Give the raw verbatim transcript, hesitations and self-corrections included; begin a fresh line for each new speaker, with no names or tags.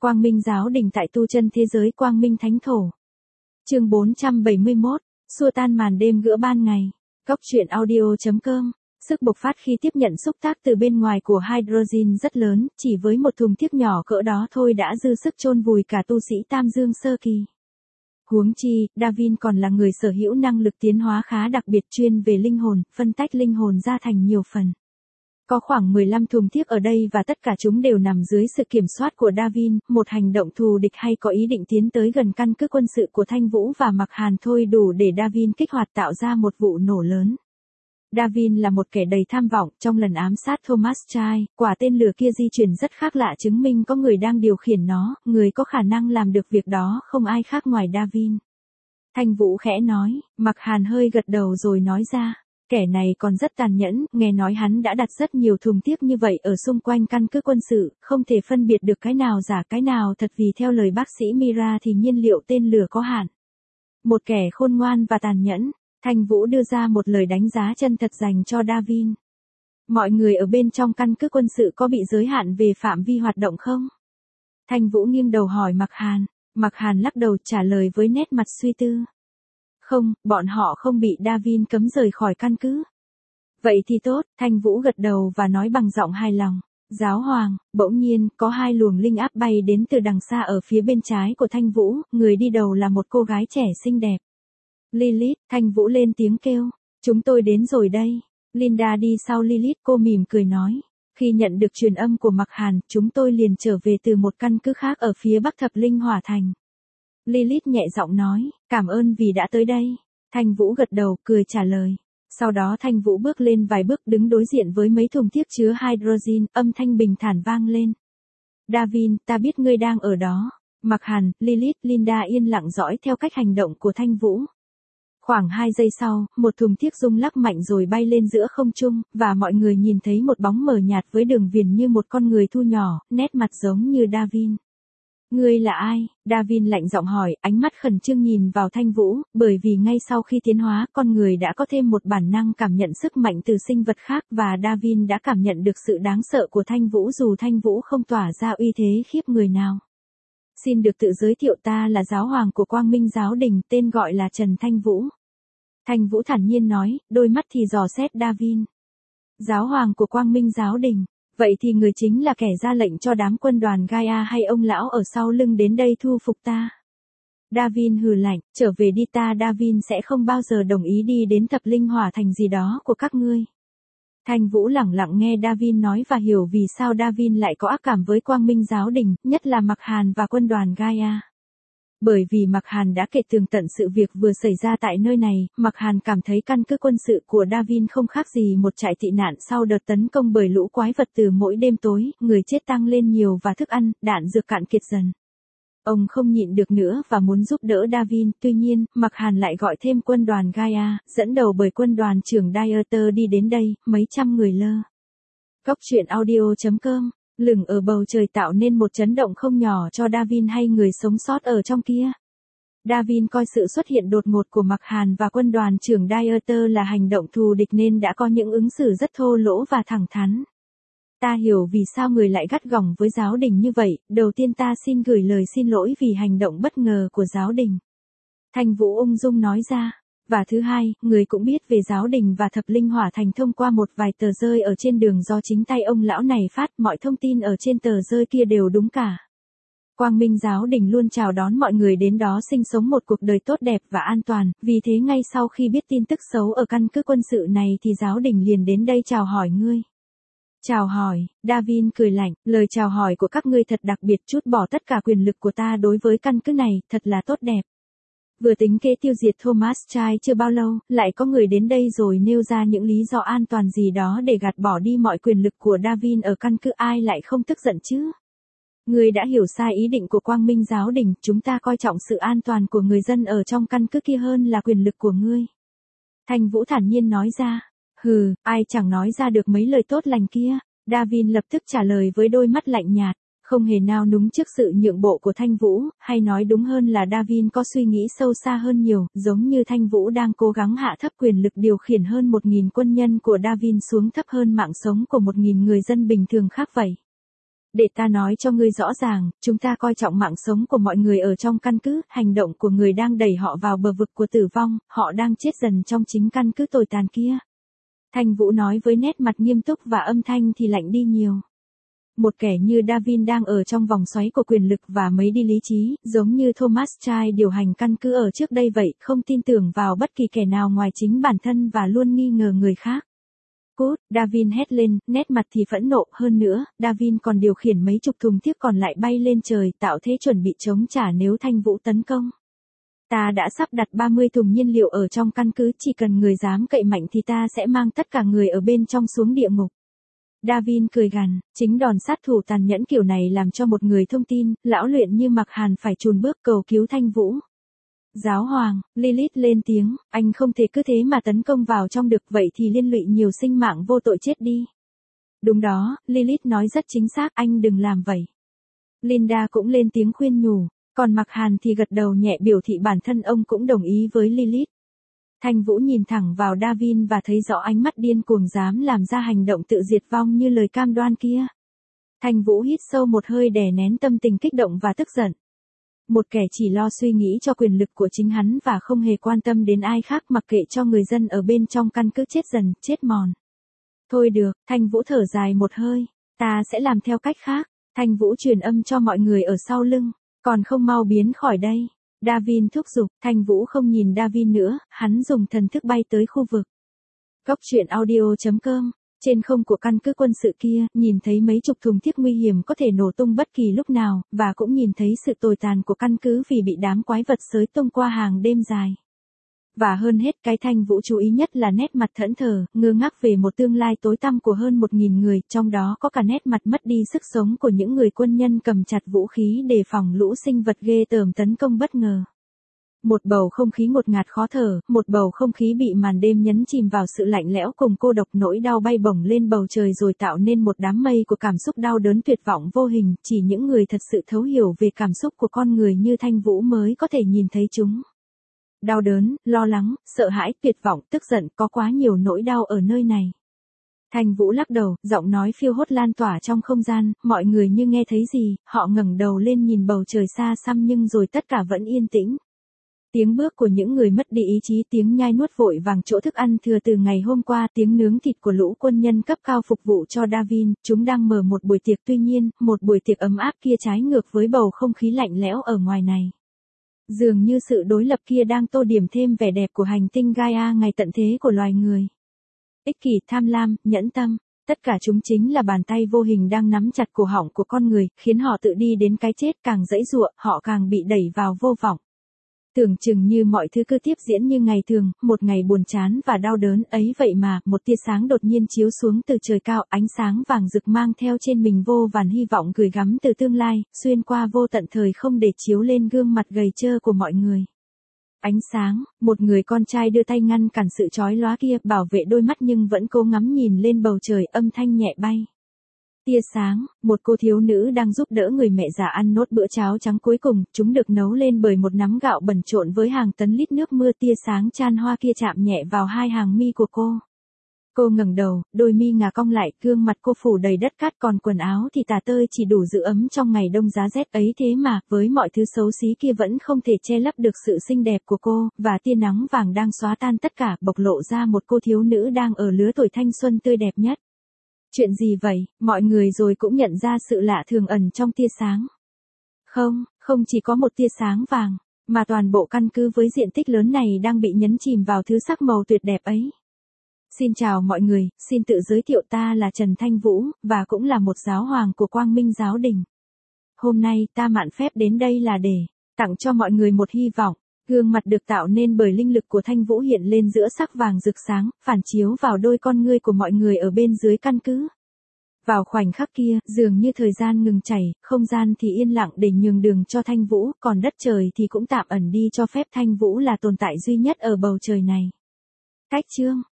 Quang Minh giáo đình tại tu chân thế giới Quang Minh Thánh Thổ. Chương bốn trăm bảy mươi mốt, xua tan màn đêm gữa ban ngày. Góc truyện audio chấm com. Sức bộc phát khi tiếp nhận xúc tác từ bên ngoài của hydrogen rất lớn, chỉ với một thùng thiếc nhỏ cỡ đó thôi đã dư sức chôn vùi cả tu sĩ Tam Dương sơ kỳ. Huống chi, Darwin còn là người sở hữu năng lực tiến hóa khá đặc biệt chuyên về linh hồn, phân tách linh hồn ra thành nhiều phần. Có khoảng mười lăm thùng thiếc ở đây và tất cả chúng đều nằm dưới sự kiểm soát của Darwin, một hành động thù địch hay có ý định tiến tới gần căn cứ quân sự của Thanh Vũ và Mạc Hàn thôi đủ để Darwin kích hoạt tạo ra một vụ nổ lớn. Darwin là một kẻ đầy tham vọng, trong lần ám sát Thomas Chai, quả tên lửa kia di chuyển rất khác lạ chứng minh có người đang điều khiển nó, người có khả năng làm được việc đó không ai khác ngoài Darwin. Thanh Vũ khẽ nói, Mạc Hàn hơi gật đầu rồi nói ra. Kẻ này còn rất tàn nhẫn, nghe nói hắn đã đặt rất nhiều thùng thiếc như vậy ở xung quanh căn cứ quân sự, không thể phân biệt được cái nào giả cái nào thật vì theo lời bác sĩ Mira thì nhiên liệu tên lửa có hạn. Một kẻ khôn ngoan và tàn nhẫn, Thanh Vũ đưa ra một lời đánh giá chân thật dành cho Darwin. Mọi người ở bên trong căn cứ quân sự có bị giới hạn về phạm vi hoạt động không? Thanh Vũ nghiêng đầu hỏi Mạc Hàn, Mạc Hàn lắc đầu trả lời với nét mặt suy tư. Không, bọn họ không bị Darwin cấm rời khỏi căn cứ. Vậy thì tốt, Thanh Vũ gật đầu và nói bằng giọng hài lòng. Giáo hoàng, bỗng nhiên, có hai luồng linh áp bay đến từ đằng xa ở phía bên trái của Thanh Vũ, người đi đầu là một cô gái trẻ xinh đẹp. Lilith, Thanh Vũ lên tiếng kêu, chúng tôi đến rồi đây. Linda đi sau Lilith, cô mỉm cười nói. Khi nhận được truyền âm của Mạc Hàn, chúng tôi liền trở về từ một căn cứ khác ở phía bắc Thập Linh Hỏa Thành. Lilith nhẹ giọng nói, cảm ơn vì đã tới đây. Thanh Vũ gật đầu, cười trả lời. Sau đó Thanh Vũ bước lên vài bước đứng đối diện với mấy thùng thiếc chứa hydrogen, âm thanh bình thản vang lên. Darwin, ta biết ngươi đang ở đó. Mạc Hàn, Lilith, Linda yên lặng dõi theo cách hành động của Thanh Vũ. Khoảng hai giây sau, một thùng thiếc rung lắc mạnh rồi bay lên giữa không trung, và mọi người nhìn thấy một bóng mờ nhạt với đường viền như một con người thu nhỏ, nét mặt giống như Darwin. Ngươi là ai? Darwin lạnh giọng hỏi, ánh mắt khẩn trương nhìn vào Thanh Vũ, bởi vì ngay sau khi tiến hóa, con người đã có thêm một bản năng cảm nhận sức mạnh từ sinh vật khác và Darwin đã cảm nhận được sự đáng sợ của Thanh Vũ dù Thanh Vũ không tỏa ra uy thế khiếp người nào. Xin được tự giới thiệu, ta là giáo hoàng của Quang Minh giáo đình, tên gọi là Trần Thanh Vũ. Thanh Vũ thản nhiên nói, đôi mắt thì dò xét Darwin. Giáo hoàng của Quang Minh giáo đình. Vậy thì người chính là kẻ ra lệnh cho đám quân đoàn Gaia hay ông lão ở sau lưng đến đây thu phục ta? Darwin hừ lạnh, trở về đi, ta Darwin sẽ không bao giờ đồng ý đi đến Thập Linh Hỏa Thành gì đó của các ngươi. Thanh Vũ lẳng lặng nghe Darwin nói và hiểu vì sao Darwin lại có ác cảm với Quang Minh giáo đình, nhất là Mạc Hàn và quân đoàn Gaia. Bởi vì Mạc Hàn đã kể tường tận sự việc vừa xảy ra tại nơi này, Mạc Hàn cảm thấy căn cứ quân sự của Darwin không khác gì một trại tị nạn sau đợt tấn công bởi lũ quái vật từ mỗi đêm tối, người chết tăng lên nhiều và thức ăn, đạn dược cạn kiệt dần. Ông không nhịn được nữa và muốn giúp đỡ Darwin, tuy nhiên, Mạc Hàn lại gọi thêm quân đoàn Gaia, dẫn đầu bởi quân đoàn trưởng Dieter đi đến đây, mấy trăm người lơ. Góc truyện audio chấm com. Lửng ở bầu trời tạo nên một chấn động không nhỏ cho Darwin hay người sống sót ở trong kia. Darwin coi sự xuất hiện đột ngột của Mạc Hàn và quân đoàn trưởng Dieter là hành động thù địch nên đã có những ứng xử rất thô lỗ và thẳng thắn. Ta hiểu vì sao người lại gắt gỏng với giáo đình như vậy, đầu tiên ta xin gửi lời xin lỗi vì hành động bất ngờ của giáo đình. Thanh Vũ ung dung nói ra. Và thứ hai, người cũng biết về giáo đình và Thập Linh Hỏa Thành thông qua một vài tờ rơi ở trên đường do chính tay ông lão này phát, mọi thông tin ở trên tờ rơi kia đều đúng cả. Quang Minh giáo đình luôn chào đón mọi người đến đó sinh sống một cuộc đời tốt đẹp và an toàn, vì thế ngay sau khi biết tin tức xấu ở căn cứ quân sự này thì giáo đình liền đến đây chào hỏi ngươi. Chào hỏi, Darwin cười lạnh, lời chào hỏi của các ngươi thật đặc biệt, chút bỏ tất cả quyền lực của ta đối với căn cứ này, thật là tốt đẹp. Vừa tính kế tiêu diệt Thomas Chai chưa bao lâu, lại có người đến đây rồi nêu ra những lý do an toàn gì đó để gạt bỏ đi mọi quyền lực của Darwin ở căn cứ, ai lại không tức giận chứ? Người đã hiểu sai ý định của Quang Minh giáo đình, chúng ta coi trọng sự an toàn của người dân ở trong căn cứ kia hơn là quyền lực của ngươi. Thanh Vũ thản nhiên nói ra, hừ, ai chẳng nói ra được mấy lời tốt lành kia. Darwin lập tức trả lời với đôi mắt lạnh nhạt. Không hề nao núng trước sự nhượng bộ của Thanh Vũ, hay nói đúng hơn là Darwin có suy nghĩ sâu xa hơn nhiều, giống như Thanh Vũ đang cố gắng hạ thấp quyền lực điều khiển hơn một nghìn quân nhân của Darwin xuống thấp hơn mạng sống của một nghìn người dân bình thường khác vậy. Để ta nói cho ngươi rõ ràng, chúng ta coi trọng mạng sống của mọi người ở trong căn cứ, hành động của người đang đẩy họ vào bờ vực của tử vong, họ đang chết dần trong chính căn cứ tồi tàn kia. Thanh Vũ nói với nét mặt nghiêm túc và âm thanh thì lạnh đi nhiều. Một kẻ như Darwin đang ở trong vòng xoáy của quyền lực và mấy đi lý trí, giống như Thomas Chai điều hành căn cứ ở trước đây vậy, không tin tưởng vào bất kỳ kẻ nào ngoài chính bản thân và luôn nghi ngờ người khác. Cút, Darwin hét lên, nét mặt thì phẫn nộ hơn nữa, Darwin còn điều khiển mấy chục thùng thiếc còn lại bay lên trời, tạo thế chuẩn bị chống trả nếu Thanh Vũ tấn công. Ta đã sắp đặt ba mươi thùng nhiên liệu ở trong căn cứ, chỉ cần người dám cậy mạnh thì ta sẽ mang tất cả người ở bên trong xuống địa ngục. Darwin cười gằn, chính đòn sát thủ tàn nhẫn kiểu này làm cho một người thông tin, lão luyện như Mạc Hàn phải chùn bước cầu cứu Thanh Vũ. Giáo hoàng, Lilith lên tiếng, anh không thể cứ thế mà tấn công vào trong được, vậy thì liên lụy nhiều sinh mạng vô tội chết đi. Đúng đó, Lilith nói rất chính xác, anh đừng làm vậy. Linda cũng lên tiếng khuyên nhủ, còn Mạc Hàn thì gật đầu nhẹ biểu thị bản thân ông cũng đồng ý với Lilith. Thanh Vũ nhìn thẳng vào Darwin và thấy rõ ánh mắt điên cuồng dám làm ra hành động tự diệt vong như lời cam đoan kia. Thanh Vũ hít sâu một hơi đè nén tâm tình kích động và tức giận. Một kẻ chỉ lo suy nghĩ cho quyền lực của chính hắn và không hề quan tâm đến ai khác, mặc kệ cho người dân ở bên trong căn cứ chết dần, chết mòn. Thôi được, Thanh Vũ thở dài một hơi, ta sẽ làm theo cách khác. Thanh Vũ truyền âm cho mọi người ở sau lưng, còn không mau biến khỏi đây. Darwin thúc giục, Thanh Vũ không nhìn Darwin nữa, hắn dùng thần thức bay tới khu vực. Góc truyện audio chấm com, trên không của căn cứ quân sự kia, nhìn thấy mấy chục thùng thiếc nguy hiểm có thể nổ tung bất kỳ lúc nào, và cũng nhìn thấy sự tồi tàn của căn cứ vì bị đám quái vật xới tung qua hàng đêm dài. Và hơn hết cái Thanh Vũ chú ý nhất là nét mặt thẫn thờ, ngơ ngác về một tương lai tối tăm của hơn một nghìn người, trong đó có cả nét mặt mất đi sức sống của những người quân nhân cầm chặt vũ khí đề phòng lũ sinh vật ghê tởm tấn công bất ngờ. Một bầu không khí ngột ngạt khó thở, một bầu không khí bị màn đêm nhấn chìm vào sự lạnh lẽo cùng cô độc, nỗi đau bay bổng lên bầu trời rồi tạo nên một đám mây của cảm xúc đau đớn tuyệt vọng vô hình, chỉ những người thật sự thấu hiểu về cảm xúc của con người như Thanh Vũ mới có thể nhìn thấy chúng. Đau đớn, lo lắng, sợ hãi, tuyệt vọng, tức giận, có quá nhiều nỗi đau ở nơi này. Thanh Vũ lắc đầu, giọng nói phiêu hốt lan tỏa trong không gian, mọi người như nghe thấy gì, họ ngẩng đầu lên nhìn bầu trời xa xăm nhưng rồi tất cả vẫn yên tĩnh. Tiếng bước của những người mất đi ý chí, tiếng nhai nuốt vội vàng chỗ thức ăn thừa từ ngày hôm qua, tiếng nướng thịt của lũ quân nhân cấp cao phục vụ cho Darwin, chúng đang mở một buổi tiệc, tuy nhiên, một buổi tiệc ấm áp kia trái ngược với bầu không khí lạnh lẽo ở ngoài này. Dường như sự đối lập kia đang tô điểm thêm vẻ đẹp của hành tinh Gaia ngày tận thế của loài người. Ích kỷ, tham lam, nhẫn tâm, tất cả chúng chính là bàn tay vô hình đang nắm chặt cổ họng của con người, khiến họ tự đi đến cái chết, càng giãy giụa, họ càng bị đẩy vào vô vọng. Tưởng chừng như mọi thứ cứ tiếp diễn như ngày thường, một ngày buồn chán và đau đớn ấy vậy mà, một tia sáng đột nhiên chiếu xuống từ trời cao, ánh sáng vàng rực mang theo trên mình vô vàn hy vọng gửi gắm từ tương lai, xuyên qua vô tận thời không để chiếu lên gương mặt gầy trơ của mọi người. Ánh sáng, một người con trai đưa tay ngăn cản sự chói lóa kia, bảo vệ đôi mắt nhưng vẫn cố ngắm nhìn lên bầu trời, âm thanh nhẹ bay. Tia sáng, một cô thiếu nữ đang giúp đỡ người mẹ già ăn nốt bữa cháo trắng cuối cùng, chúng được nấu lên bởi một nắm gạo bẩn trộn với hàng tấn lít nước mưa. Tia sáng chan hoa kia chạm nhẹ vào hai hàng mi của cô. Cô ngẩng đầu, đôi mi ngà cong lại, gương mặt cô phủ đầy đất cát, còn quần áo thì tả tơi chỉ đủ giữ ấm trong ngày đông giá rét ấy, thế mà, với mọi thứ xấu xí kia vẫn không thể che lấp được sự xinh đẹp của cô, và tia nắng vàng đang xóa tan tất cả, bộc lộ ra một cô thiếu nữ đang ở lứa tuổi thanh xuân tươi đẹp nhất. Chuyện gì vậy, mọi người rồi cũng nhận ra sự lạ thường ẩn trong tia sáng. Không, không chỉ có một tia sáng vàng, mà toàn bộ căn cứ với diện tích lớn này đang bị nhấn chìm vào thứ sắc màu tuyệt đẹp ấy. Xin chào mọi người, xin tự giới thiệu, ta là Trần Thanh Vũ, và cũng là một giáo hoàng của Quang Minh Giáo Đình. Hôm nay ta mạn phép đến đây là để tặng cho mọi người một hy vọng. Gương mặt được tạo nên bởi linh lực của Thanh Vũ hiện lên giữa sắc vàng rực sáng, phản chiếu vào đôi con ngươi của mọi người ở bên dưới căn cứ. Vào khoảnh khắc kia, dường như thời gian ngừng chảy, không gian thì yên lặng để nhường đường cho Thanh Vũ, còn đất trời thì cũng tạm ẩn đi cho phép Thanh Vũ là tồn tại duy nhất ở bầu trời này. Cách chương